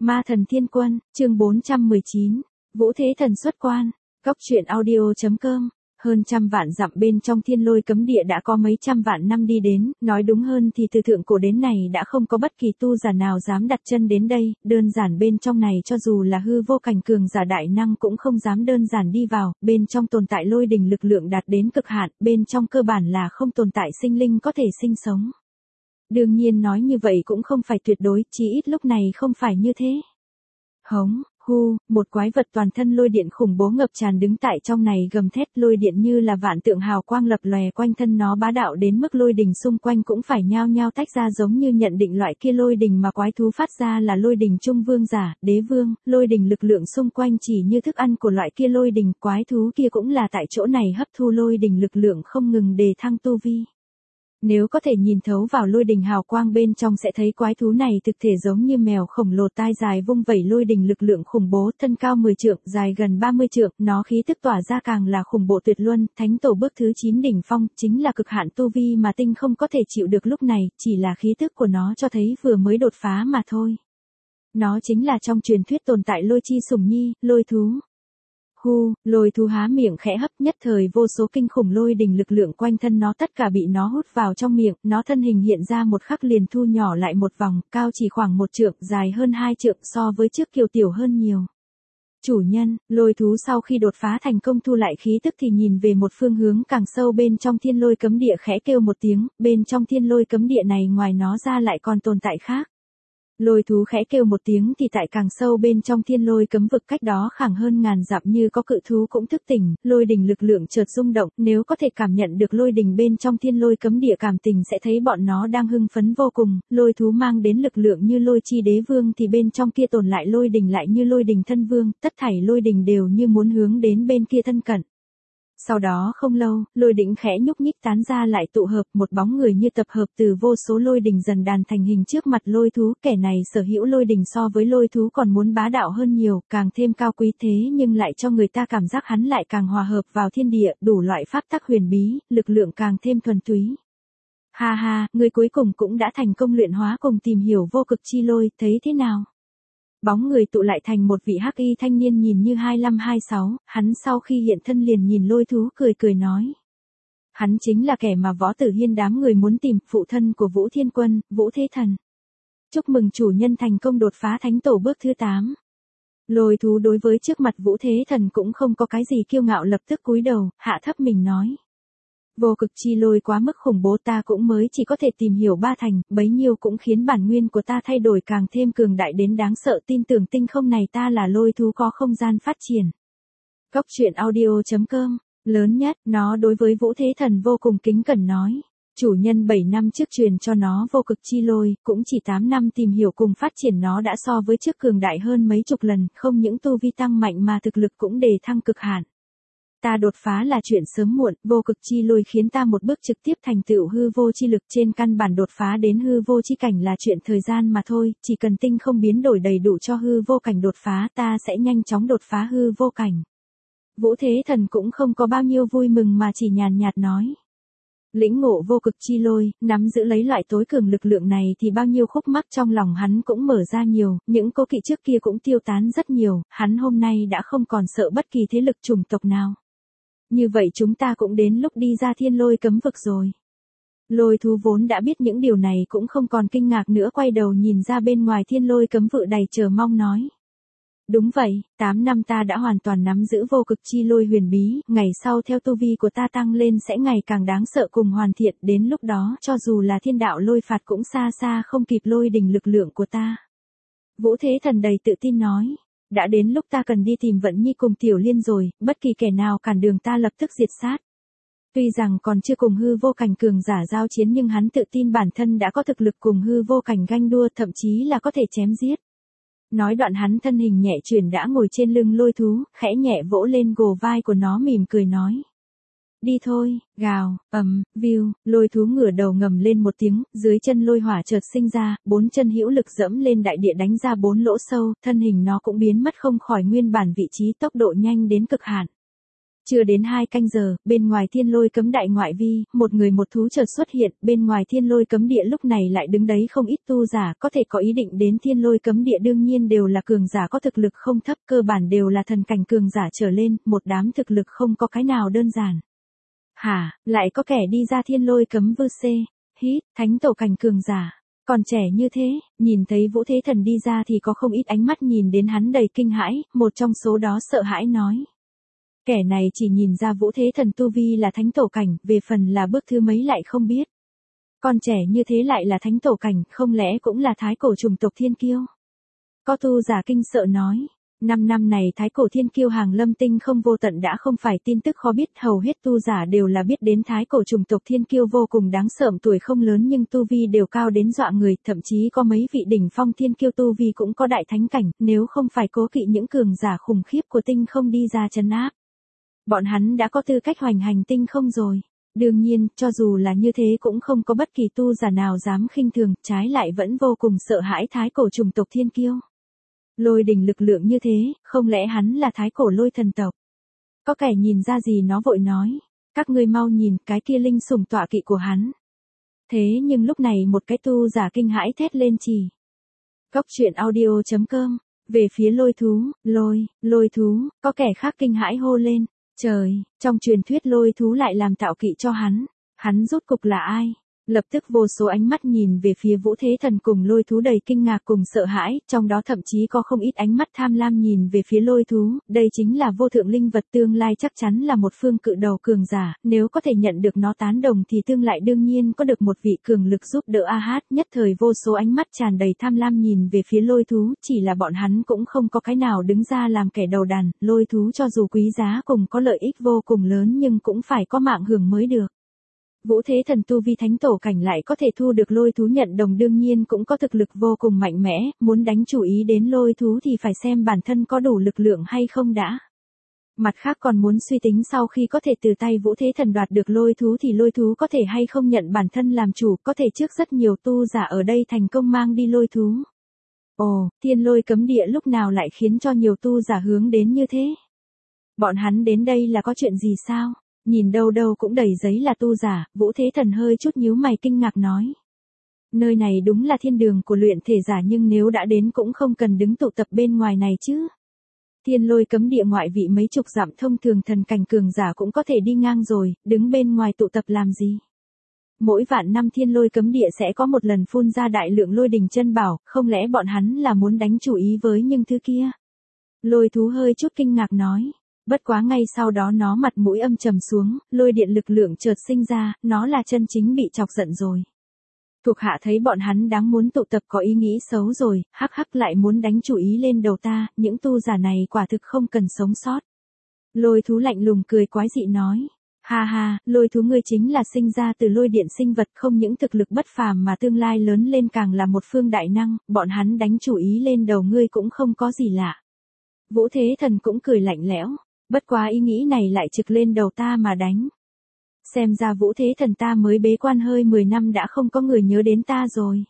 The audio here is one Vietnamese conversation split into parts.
Ma thần thiên quân, chương 419, Vũ Thế Thần xuất quan, Cốc truyện audio.com. Hơn trăm vạn dặm bên trong thiên lôi cấm địa đã có mấy trăm vạn năm đi đến, nói đúng hơn thì từ thượng cổ đến này đã không có bất kỳ tu giả nào dám đặt chân đến đây, đơn giản bên trong này cho dù là hư vô cảnh cường giả đại năng cũng không dám đơn giản đi vào, bên trong tồn tại lôi đình lực lượng đạt đến cực hạn, bên trong cơ bản là không tồn tại sinh linh có thể sinh sống. Đương nhiên nói như vậy cũng không phải tuyệt đối, chỉ ít lúc này không phải như thế. Hống, hu, một quái vật toàn thân lôi điện khủng bố ngập tràn đứng tại trong này gầm thét, lôi điện như là vạn tượng hào quang lập lòe quanh thân nó bá đạo đến mức lôi đình xung quanh cũng phải nhao nhao tách ra, giống như nhận định loại kia lôi đình mà quái thú phát ra là lôi đình trung vương giả, đế vương, lôi đình lực lượng xung quanh chỉ như thức ăn của loại kia lôi đình, quái thú kia cũng là tại chỗ này hấp thu lôi đình lực lượng không ngừng đề thăng tu vi. Nếu có thể nhìn thấu vào lôi đình hào quang bên trong sẽ thấy quái thú này thực thể giống như mèo khổng lồ tai dài vung vẩy lôi đình lực lượng khủng bố, thân cao 10 trượng, dài gần 30 trượng, nó khí tức tỏa ra càng là khủng bố tuyệt luân, thánh tổ bước thứ 9 đỉnh phong, chính là cực hạn tu vi mà tinh không có thể chịu được lúc này, chỉ là khí tức của nó cho thấy vừa mới đột phá mà thôi. Nó chính là trong truyền thuyết tồn tại lôi chi sủng nhi, lôi thú. Hu, lôi thú há miệng khẽ hấp, nhất thời vô số kinh khủng lôi đình lực lượng quanh thân nó tất cả bị nó hút vào trong miệng, nó thân hình hiện ra một khắc liền thu nhỏ lại một vòng, cao chỉ khoảng 1 trượng, dài hơn 2 trượng, so với trước kiều tiểu hơn nhiều. Chủ nhân, lôi thú sau khi đột phá thành công thu lại khí tức thì nhìn về một phương hướng càng sâu bên trong thiên lôi cấm địa khẽ kêu một tiếng, bên trong thiên lôi cấm địa này ngoài nó ra lại còn tồn tại khác. Lôi thú khẽ kêu một tiếng thì tại càng sâu bên trong thiên lôi cấm vực cách đó khoảng hơn ngàn dặm như có cự thú cũng thức tỉnh, lôi đình lực lượng chợt rung động, nếu có thể cảm nhận được lôi đình bên trong thiên lôi cấm địa cảm tình sẽ thấy bọn nó đang hưng phấn vô cùng, lôi thú mang đến lực lượng như lôi chi đế vương thì bên trong kia tồn lại lôi đình lại như lôi đình thân vương, tất thảy lôi đình đều như muốn hướng đến bên kia thân cận. Sau đó không lâu, lôi đỉnh khẽ nhúc nhích tán ra lại tụ hợp, một bóng người như tập hợp từ vô số lôi đỉnh dần đàn thành hình trước mặt lôi thú, kẻ này sở hữu lôi đỉnh so với lôi thú còn muốn bá đạo hơn nhiều, càng thêm cao quý thế nhưng lại cho người ta cảm giác hắn lại càng hòa hợp vào thiên địa, đủ loại pháp tắc huyền bí, lực lượng càng thêm thuần túy. Ha ha, người cuối cùng cũng đã thành công luyện hóa cùng tìm hiểu vô cực chi lôi, thấy thế nào? Bóng người tụ lại thành một vị hắc y thanh niên nhìn như 25-26, hắn sau khi hiện thân liền nhìn lôi thú cười cười nói. Hắn chính là kẻ mà Võ Tử Hiên đám người muốn tìm, phụ thân của Vũ Thiên Quân, Vũ Thế Thần. Chúc mừng chủ nhân thành công đột phá thánh tổ bước thứ 8. Lôi thú đối với trước mặt Vũ Thế Thần cũng không có cái gì kiêu ngạo, lập tức cúi đầu, hạ thấp mình nói. Vô cực chi lôi quá mức khủng bố, ta cũng mới chỉ có thể tìm hiểu 3 thành, bấy nhiêu cũng khiến bản nguyên của ta thay đổi càng thêm cường đại đến đáng sợ, tin tưởng tinh không này ta là lôi thú có không gian phát triển. Cốc truyện audio.com, lớn nhất, nó đối với Vũ Thế Thần vô cùng kính cẩn nói. Chủ nhân 7 năm trước truyền cho nó vô cực chi lôi, cũng chỉ 8 năm tìm hiểu cùng phát triển nó đã so với trước cường đại hơn mấy chục lần, không những tu vi tăng mạnh mà thực lực cũng đề thăng cực hạn. Ta đột phá là chuyện sớm muộn, vô cực chi lôi khiến ta một bước trực tiếp thành tựu hư vô chi lực, trên căn bản đột phá đến hư vô chi cảnh là chuyện thời gian mà thôi, chỉ cần tinh không biến đổi đầy đủ cho hư vô cảnh đột phá ta sẽ nhanh chóng đột phá hư vô cảnh. Vũ Thế Thần cũng không có bao nhiêu vui mừng mà chỉ nhàn nhạt nói. Lĩnh ngộ vô cực chi lôi, nắm giữ lấy loại tối cường lực lượng này thì bao nhiêu khúc mắc trong lòng hắn cũng mở ra nhiều, những cố kỵ trước kia cũng tiêu tán rất nhiều, hắn hôm nay đã không còn sợ bất kỳ thế lực chủng tộc nào. Như vậy chúng ta cũng đến lúc đi ra thiên lôi cấm vực rồi. Lôi thú vốn đã biết những điều này cũng không còn kinh ngạc nữa, quay đầu nhìn ra bên ngoài thiên lôi cấm vực đầy chờ mong nói. Đúng vậy, 8 năm ta đã hoàn toàn nắm giữ vô cực chi lôi huyền bí, ngày sau theo tu vi của ta tăng lên sẽ ngày càng đáng sợ cùng hoàn thiện, đến lúc đó cho dù là thiên đạo lôi phạt cũng xa xa không kịp lôi đình lực lượng của ta. Vũ Thế Thần đầy tự tin nói. Đã đến lúc ta cần đi tìm Vận Nhi cùng Tiểu Liên rồi, bất kỳ kẻ nào cản đường ta lập tức diệt sát. Tuy rằng còn chưa cùng hư vô cảnh cường giả giao chiến nhưng hắn tự tin bản thân đã có thực lực cùng hư vô cảnh ganh đua, thậm chí là có thể chém giết. Nói đoạn hắn thân hình nhẹ chuyển đã ngồi trên lưng lôi thú, khẽ nhẹ vỗ lên gồ vai của nó mỉm cười nói. Đi thôi, gào, view, lôi thú ngửa đầu ngầm lên một tiếng, dưới chân lôi hỏa chợt sinh ra, 4 chân hữu lực dẫm lên đại địa đánh ra 4 lỗ sâu, thân hình nó cũng biến mất không khỏi nguyên bản vị trí, tốc độ nhanh đến cực hạn. Chưa đến 2 canh giờ, bên ngoài thiên lôi cấm đại ngoại vi, một người một thú chợt xuất hiện, bên ngoài thiên lôi cấm địa lúc này lại đứng đấy không ít tu giả, có thể có ý định đến thiên lôi cấm địa đương nhiên đều là cường giả có thực lực không thấp, cơ bản đều là thần cảnh cường giả trở lên, một đám thực lực không có cái nào đơn giản. Hả, lại có kẻ đi ra thiên lôi cấm vư xê, hít, thánh tổ cảnh cường giả. Còn trẻ như thế, nhìn thấy Vũ Thế Thần đi ra thì có không ít ánh mắt nhìn đến hắn đầy kinh hãi, một trong số đó sợ hãi nói. Kẻ này chỉ nhìn ra Vũ Thế Thần tu vi là thánh tổ cảnh, về phần là bước thứ mấy lại không biết. Còn trẻ như thế lại là thánh tổ cảnh, không lẽ cũng là thái cổ chủng tộc thiên kiêu? Có tu giả kinh sợ nói. 5 năm này thái cổ thiên kiêu hàng lâm tinh không vô tận đã không phải tin tức khó biết, hầu hết tu giả đều là biết đến thái cổ chủng tộc thiên kiêu vô cùng đáng sợ, tuổi không lớn nhưng tu vi đều cao đến dọa người, thậm chí có mấy vị đỉnh phong thiên kiêu tu vi cũng có đại thánh cảnh, nếu không phải cố kỵ những cường giả khủng khiếp của tinh không đi ra trấn áp. Bọn hắn đã có tư cách hoành hành tinh không rồi. Đương nhiên, cho dù là như thế cũng không có bất kỳ tu giả nào dám khinh thường, trái lại vẫn vô cùng sợ hãi thái cổ chủng tộc thiên kiêu. Lôi đình lực lượng như thế, không lẽ hắn là thái cổ lôi thần tộc? Có kẻ nhìn ra gì nó vội nói. Các ngươi mau nhìn, cái kia linh sủng tọa kỵ của hắn. Thế nhưng lúc này một cái tu giả kinh hãi thét lên chỉ. Góc truyện audio.com, về phía lôi thú, lôi thú, có kẻ khác kinh hãi hô lên. Trời, trong truyền thuyết lôi thú lại làm tạo kỵ cho hắn rốt cục là ai? Lập tức vô số ánh mắt nhìn về phía Vũ Thế Thần cùng lôi thú đầy kinh ngạc cùng sợ hãi, trong đó thậm chí có không ít ánh mắt tham lam nhìn về phía lôi thú, đây chính là vô thượng linh vật tương lai chắc chắn là một phương cự đầu cường giả, nếu có thể nhận được nó tán đồng thì tương lại đương nhiên có được một vị cường lực giúp đỡ nhất thời vô số ánh mắt tràn đầy tham lam nhìn về phía lôi thú, chỉ là bọn hắn cũng không có cái nào đứng ra làm kẻ đầu đàn, lôi thú cho dù quý giá cùng có lợi ích vô cùng lớn nhưng cũng phải có mạng hưởng mới được. Vũ Thế Thần tu vi thánh tổ cảnh lại có thể thu được lôi thú nhận đồng đương nhiên cũng có thực lực vô cùng mạnh mẽ, muốn đánh chủ ý đến lôi thú thì phải xem bản thân có đủ lực lượng hay không đã. Mặt khác còn muốn suy tính sau khi có thể từ tay Vũ Thế Thần đoạt được lôi thú thì lôi thú có thể hay không nhận bản thân làm chủ, có thể trước rất nhiều tu giả ở đây thành công mang đi lôi thú. Ồ, thiên lôi cấm địa lúc nào lại khiến cho nhiều tu giả hướng đến như thế? Bọn hắn đến đây là có chuyện gì sao? Nhìn đâu đâu cũng đầy giấy là tu giả, Vũ Thế Thần hơi chút nhíu mày kinh ngạc nói. Nơi này đúng là thiên đường của luyện thể giả nhưng nếu đã đến cũng không cần đứng tụ tập bên ngoài này chứ. Thiên lôi cấm địa ngoại vị mấy chục dặm thông thường thần cảnh cường giả cũng có thể đi ngang rồi, đứng bên ngoài tụ tập làm gì. Mỗi vạn năm thiên lôi cấm địa sẽ có một lần phun ra đại lượng lôi đình chân bảo, không lẽ bọn hắn là muốn đánh chủ ý với những thứ kia. Lôi thú hơi chút kinh ngạc nói. Bất quá ngay sau đó nó mặt mũi âm trầm xuống, lôi điện lực lượng chợt sinh ra, nó là chân chính bị chọc giận rồi. Thuộc hạ thấy bọn hắn đáng muốn tụ tập có ý nghĩ xấu rồi, hắc lại muốn đánh chủ ý lên đầu ta, những tu giả này quả thực không cần sống sót. Lôi thú lạnh lùng cười quái dị nói. Ha ha, lôi thú ngươi chính là sinh ra từ lôi điện sinh vật không những thực lực bất phàm mà tương lai lớn lên càng là một phương đại năng, bọn hắn đánh chủ ý lên đầu ngươi cũng không có gì lạ. Vũ Thế Thần cũng cười lạnh lẽo. Bất quá ý nghĩ này lại trực lên đầu ta mà đánh. Xem ra Vũ Thế Thần ta mới bế quan hơi 10 năm đã không có người nhớ đến ta rồi.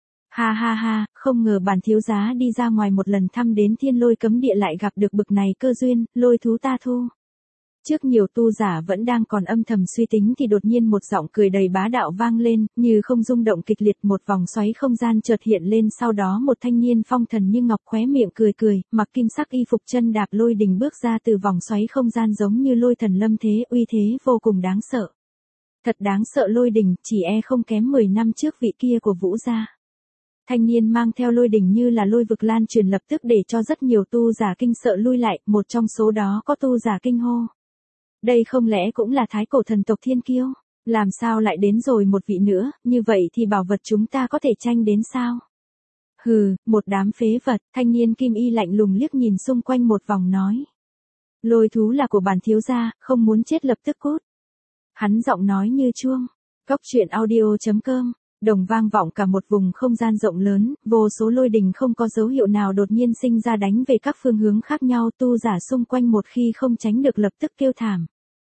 Ha ha ha, không ngờ bản thiếu giá đi ra ngoài một lần thăm đến thiên lôi cấm địa lại gặp được bực này cơ duyên, lôi thú ta thu. Trước nhiều tu giả vẫn đang còn âm thầm suy tính thì đột nhiên một giọng cười đầy bá đạo vang lên, như không rung động kịch liệt một vòng xoáy không gian chợt hiện lên sau đó một thanh niên phong thần như ngọc khóe miệng cười, mặc kim sắc y phục chân đạp lôi đình bước ra từ vòng xoáy không gian giống như lôi thần lâm thế uy thế vô cùng đáng sợ. Thật đáng sợ lôi đình, chỉ không kém 10 năm trước vị kia của Vũ gia. Thanh niên mang theo lôi đình như là lôi vực lan truyền lập tức để cho rất nhiều tu giả kinh sợ lui lại, một trong số đó có tu giả kinh hô. Đây không lẽ cũng là thái cổ thần tộc thiên kiêu? Làm sao lại đến rồi một vị nữa, như vậy thì bảo vật chúng ta có thể tranh đến sao? Hừ, một đám phế vật, thanh niên kim y lạnh lùng liếc nhìn xung quanh một vòng nói. Lôi thú là của bản thiếu gia, không muốn chết lập tức cút. Hắn giọng nói như chuông. Góc truyện audio.com, đồng vang vọng cả một vùng không gian rộng lớn, vô số lôi đình không có dấu hiệu nào đột nhiên sinh ra đánh về các phương hướng khác nhau, tu giả xung quanh một khi không tránh được lập tức kêu thảm.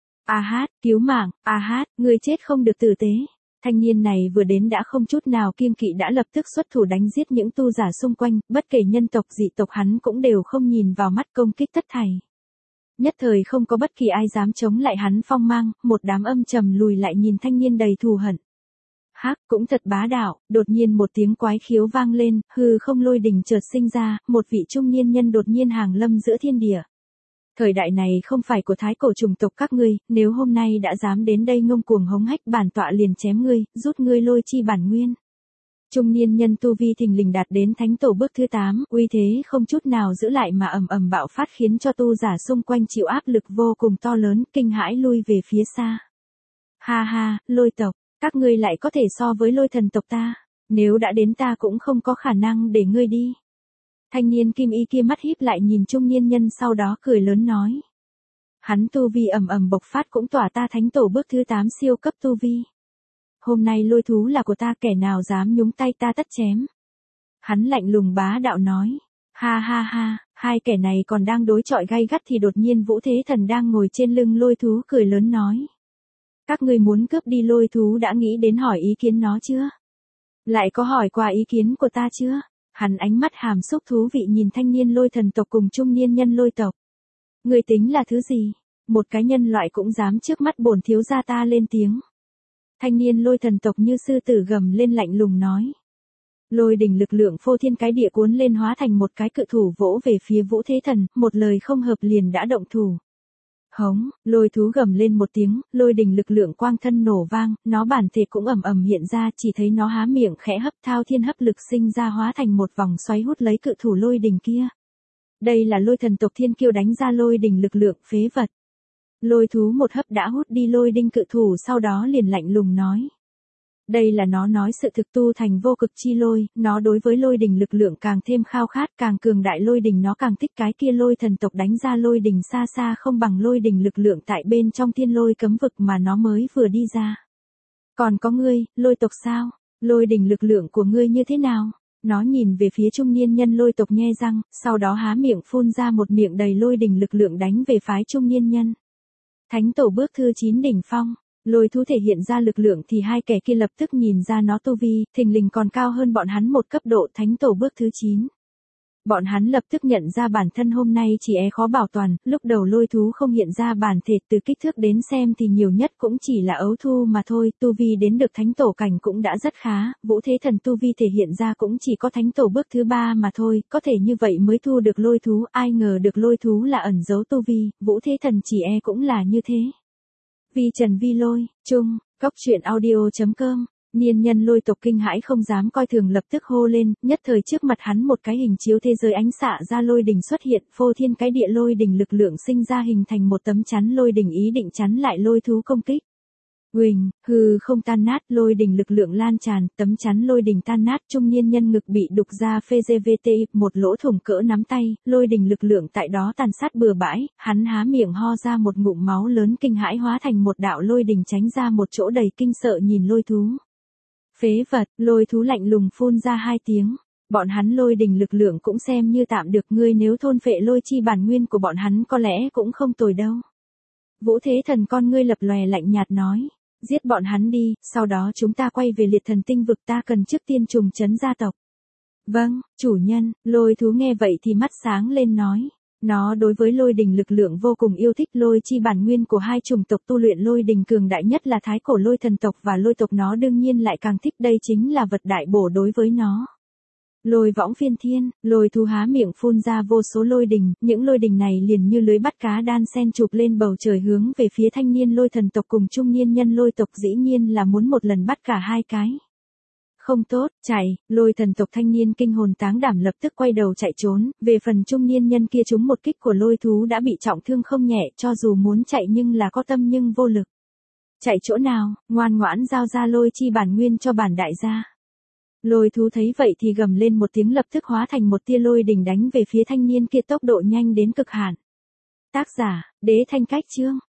Cứu mạng, ngươi chết không được tử tế. Thanh niên này vừa đến đã không chút nào kiêng kỵ đã lập tức xuất thủ đánh giết những tu giả xung quanh, bất kể nhân tộc dị tộc hắn cũng đều không nhìn vào mắt công kích tất thảy. Nhất thời không có bất kỳ ai dám chống lại hắn phong mang, một đám âm trầm lùi lại nhìn thanh niên đầy thù hận. Hắc, cũng thật bá đạo, đột nhiên một tiếng quái khiếu vang lên, hư không lôi đình chợt sinh ra, một vị trung niên nhân đột nhiên hàng lâm giữa thiên địa. Thời đại này không phải của thái cổ chủng tộc các ngươi, nếu hôm nay đã dám đến đây ngông cuồng hống hách bản tọa liền chém ngươi, rút ngươi lôi chi bản nguyên. Trung niên nhân tu vi thình lình đạt đến thánh tổ bước thứ 8, uy thế không chút nào giữ lại mà ầm ầm bạo phát khiến cho tu giả xung quanh chịu áp lực vô cùng to lớn, kinh hãi lui về phía xa. Ha ha, lôi tộc, các ngươi lại có thể so với lôi thần tộc ta, nếu đã đến ta cũng không có khả năng để ngươi đi. Thanh niên kim y kia mắt híp lại nhìn trung niên nhân sau đó cười lớn nói. Hắn tu vi ầm ầm bộc phát cũng tỏa ta thánh tổ bước thứ 8 siêu cấp tu vi. Hôm nay lôi thú là của ta, kẻ nào dám nhúng tay ta tất chém. Hắn lạnh lùng bá đạo nói. Ha ha ha, hai kẻ này còn đang đối chọi gay gắt thì đột nhiên Vũ Thế Thần đang ngồi trên lưng lôi thú cười lớn nói. Các ngươi muốn cướp đi lôi thú đã nghĩ đến hỏi ý kiến nó chưa? Lại có hỏi qua ý kiến của ta chưa? Hắn ánh mắt hàm xúc thú vị nhìn thanh niên lôi thần tộc cùng trung niên nhân lôi tộc. Ngươi tính là thứ gì? Một cái nhân loại cũng dám trước mắt bổn thiếu gia ta lên tiếng. Thanh niên lôi thần tộc như sư tử gầm lên lạnh lùng nói. Lôi đỉnh lực lượng phô thiên cái địa cuốn lên hóa thành một cái cự thủ vỗ về phía Vũ Thế Thần, một lời không hợp liền đã động thủ. Hống, lôi thú gầm lên một tiếng, lôi đỉnh lực lượng quang thân nổ vang, nó bản thể cũng ầm ầm hiện ra, chỉ thấy nó há miệng khẽ hấp thao thiên hấp lực sinh ra hóa thành một vòng xoáy hút lấy cự thủ lôi đỉnh kia. Đây là lôi thần tộc thiên kiêu đánh ra lôi đỉnh lực lượng phế vật. Lôi thú một hấp đã hút đi lôi đinh cự thủ, sau đó liền lạnh lùng nói. Đây là nó nói sự thực tu thành vô cực chi lôi, nó đối với lôi đỉnh lực lượng càng thêm khao khát, càng cường đại lôi đỉnh nó càng thích, cái kia lôi thần tộc đánh ra lôi đỉnh xa xa không bằng lôi đỉnh lực lượng tại bên trong thiên lôi cấm vực mà nó mới vừa đi ra. Còn có ngươi, lôi tộc sao? Lôi đỉnh lực lượng của ngươi như thế nào? Nó nhìn về phía trung niên nhân lôi tộc nhe răng, sau đó há miệng phun ra một miệng đầy lôi đỉnh lực lượng đánh về phái trung niên nhân. Thánh tổ bước thứ 9 đỉnh phong. Lôi thú thể hiện ra lực lượng thì hai kẻ kia lập tức nhìn ra nó tu vi, thình lình còn cao hơn bọn hắn một cấp độ, thánh tổ bước thứ 9. Bọn hắn lập tức nhận ra bản thân hôm nay chỉ khó bảo toàn, lúc đầu lôi thú không hiện ra bản thể, từ kích thước đến xem thì nhiều nhất cũng chỉ là ấu thu mà thôi, tu vi đến được thánh tổ cảnh cũng đã rất khá, Vũ Thế Thần tu vi thể hiện ra cũng chỉ có thánh tổ bước thứ 3 mà thôi, có thể như vậy mới thu được lôi thú, ai ngờ được lôi thú là ẩn giấu tu vi, Vũ Thế Thần chỉ cũng là như thế. Vi Trần Vi Lôi, Trung, Cốc Truyện Audio.com, niên nhân lôi tộc kinh hãi không dám coi thường lập tức hô lên, nhất thời trước mặt hắn một cái hình chiếu thế giới ánh xạ ra lôi đỉnh xuất hiện, phô thiên cái địa lôi đỉnh lực lượng sinh ra hình thành một tấm chắn lôi đỉnh ý định chắn lại lôi thú công kích. Huỳnh, hư không tan nát, lôi đỉnh lực lượng lan tràn, tấm chắn lôi đỉnh tan nát, trung niên nhân ngực bị đục ra phê GVT, một lỗ thủng cỡ nắm tay, lôi đỉnh lực lượng tại đó tàn sát bừa bãi, hắn há miệng ho ra một ngụm máu lớn kinh hãi hóa thành một đạo lôi đỉnh tránh ra một chỗ đầy kinh sợ nhìn lôi thú. Phế vật, lôi thú lạnh lùng phun ra 2 tiếng. Bọn hắn lôi đỉnh lực lượng cũng xem như tạm được, ngươi nếu thôn phệ lôi chi bản nguyên của bọn hắn có lẽ cũng không tồi đâu. Vũ Thế Thần con ngươi lập lòe lạnh nhạt nói. Giết bọn hắn đi, sau đó chúng ta quay về liệt thần tinh vực, ta cần trước tiên trùng trấn gia tộc. Vâng, chủ nhân, lôi thú nghe vậy thì mắt sáng lên nói. Nó đối với lôi đỉnh lực lượng vô cùng yêu thích, lôi chi bản nguyên của hai chủng tộc tu luyện lôi đỉnh cường đại nhất là thái cổ lôi thần tộc và lôi tộc nó đương nhiên lại càng thích, đây chính là vật đại bổ đối với nó. Lôi võng phiên thiên, lôi thú há miệng phun ra vô số lôi đỉnh, những lôi đỉnh này liền như lưới bắt cá đan sen chụp lên bầu trời hướng về phía thanh niên lôi thần tộc cùng trung niên nhân lôi tộc, dĩ nhiên là muốn một lần bắt cả hai cái. Không tốt, chạy, lôi thần tộc thanh niên kinh hồn táng đảm lập tức quay đầu chạy trốn, về phần trung niên nhân kia trúng một kích của lôi thú đã bị trọng thương không nhẹ, cho dù muốn chạy nhưng là có tâm nhưng vô lực. Chạy chỗ nào, ngoan ngoãn giao ra lôi chi bản nguyên cho bản đại gia. Lôi thú thấy vậy thì gầm lên một tiếng lập tức hóa thành một tia lôi đỉnh đánh về phía thanh niên kia, tốc độ nhanh đến cực hạn. Tác giả, Đế Thanh Cách Chương.